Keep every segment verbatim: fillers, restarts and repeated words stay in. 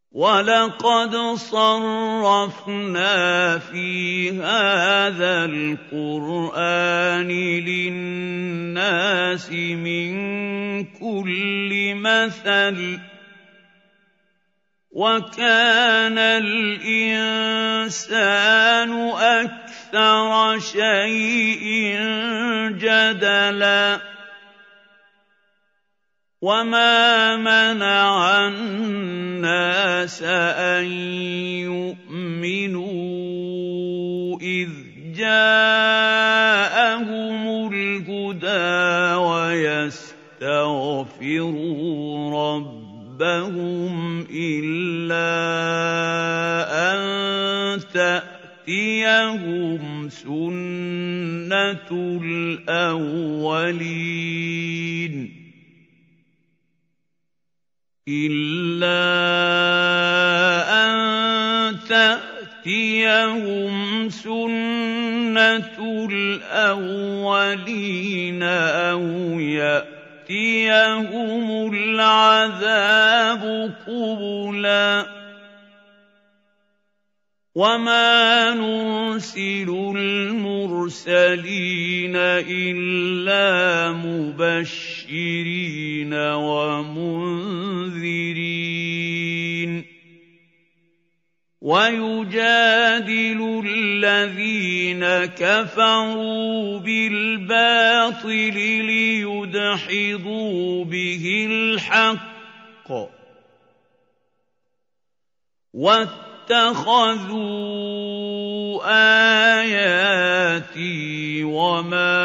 وَلَقَدْ صَرَّفْنَا فِي هَٰذَا الْقُرْآنِ لِلنَّاسِ مِن كُلِّ مَثَلٍ ۚ وَكَانَ الْإِنسَانُ أَكْثَرَ شَيْءٍ جَدَلًا وَمَا مَنَعَ النَّاسَ أَن يُؤْمِنُوا إِذْ جَاءَهُمُ الْهُدَىٰ وَيَسْتَغْفِرُوا رَبَّهُمْ إِلَّا أَن تَأْتِيَهُمْ سُنَّةُ الْأَوَّلِينَ إِلَّا أَن تَأْتِيَهُمْ سُنَّةُ الْأَوَّلِينَ أَوْ يَأْتِيَهُمُ الْعَذَابُ قُبُلًا ۚ وَمَا نُرْسِلُ الْمُرْسَلِينَ إِلَّا مُبَشِّرِينَ وَمُنذِرِينَ ۚ وَيُجَادِلُ الَّذِينَ كَفَرُوا بِالْبَاطِلِ لِيُدْحِضُوا بِهِ الْحَقَّ ۖ وَاتَّخَذُوا آيَاتِي وَمَا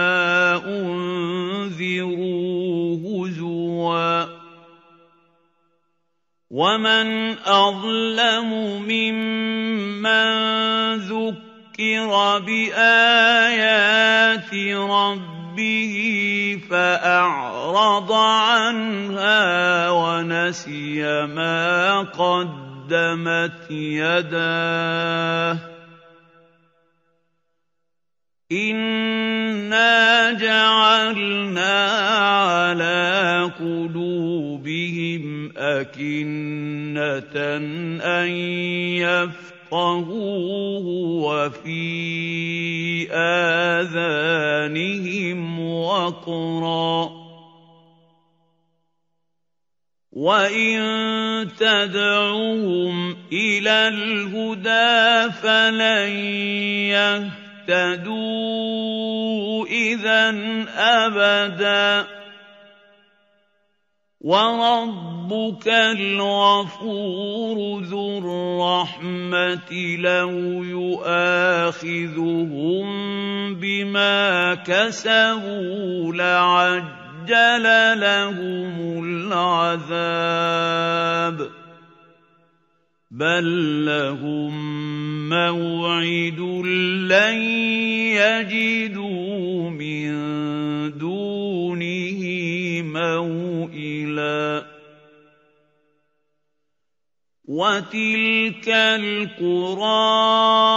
أُنذِرُوا هُزُوًا ۚ وَمَنْ أَظْلَمُ مِمَّن ذُكِّرَ بِآيَاتِ رَبِّهِ فَأَعْرَضَ عَنْهَا وَنَسِيَ مَا قَدَّمَتْ يَدَاهُ ۚ إِنَّا جَعَلْنَا عَلَىٰ قُلُوبِهِمْ أَكِنَّةً أَن يَفْقَهُوهُ وَفِي آذَانِهِمْ وَقْرًا ۚ وَإِن تَدْعُهُمْ إِلَى الْهُدَىٰ فَلَن يَهْتَدُوا إِذًا أَبَدًا ۚ وَرَبُّكَ الْغَفُورُ ذُو الرَّحْمَةِ لَوْ يُؤَاخِذُهُم بِمَا كَسَبُوا لَعَجَّلَ لَهُمُ الْعَذَابَ ۚ بَل لَّهُم مَّوْعِدٌ لَّن يَجِدُوا مِن دُونِهِ مَوْئِلًا وَتِلْكَ الْقُرَىٰ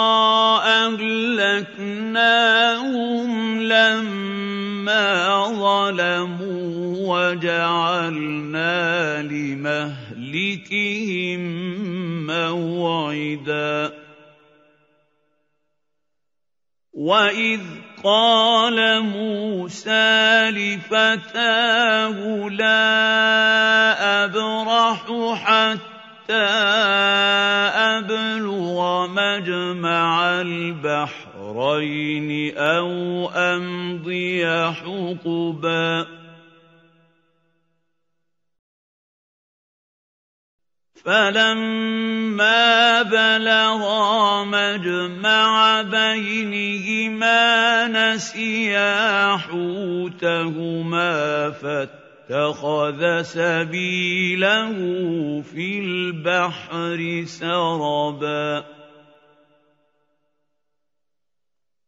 أَهْلَكْنَاهُمْ لَمَّا ظَلَمُوا وَجَعَلْنَا لِمَهْلِكِهِم مَّوْعِدًا وَإِذْ قَالَ مُوسَىٰ لِفَتَاهُ لَا أَبْرَحُ حَتَّىٰ أَبْلُغَ مَجْمَعَ الْبَحْرَيْنِ أَوْ أَمْضِيَ حُقُبًا فَلَمَّا بَلَغَا مَجْمَعَ بَيْنِهِمَا نَسِيَا حُوتَهُمَا فَاتَّخَذَ سَبِيلَهُ فِي الْبَحْرِ سَرَبًا